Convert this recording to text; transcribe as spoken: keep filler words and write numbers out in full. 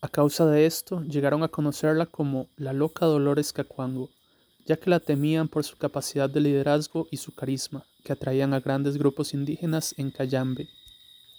A causa de esto, llegaron a conocerla como la Loca Dolores Cacuango, ya que la temían por su capacidad de liderazgo y su carisma, que atraían a grandes grupos indígenas en Cayambe.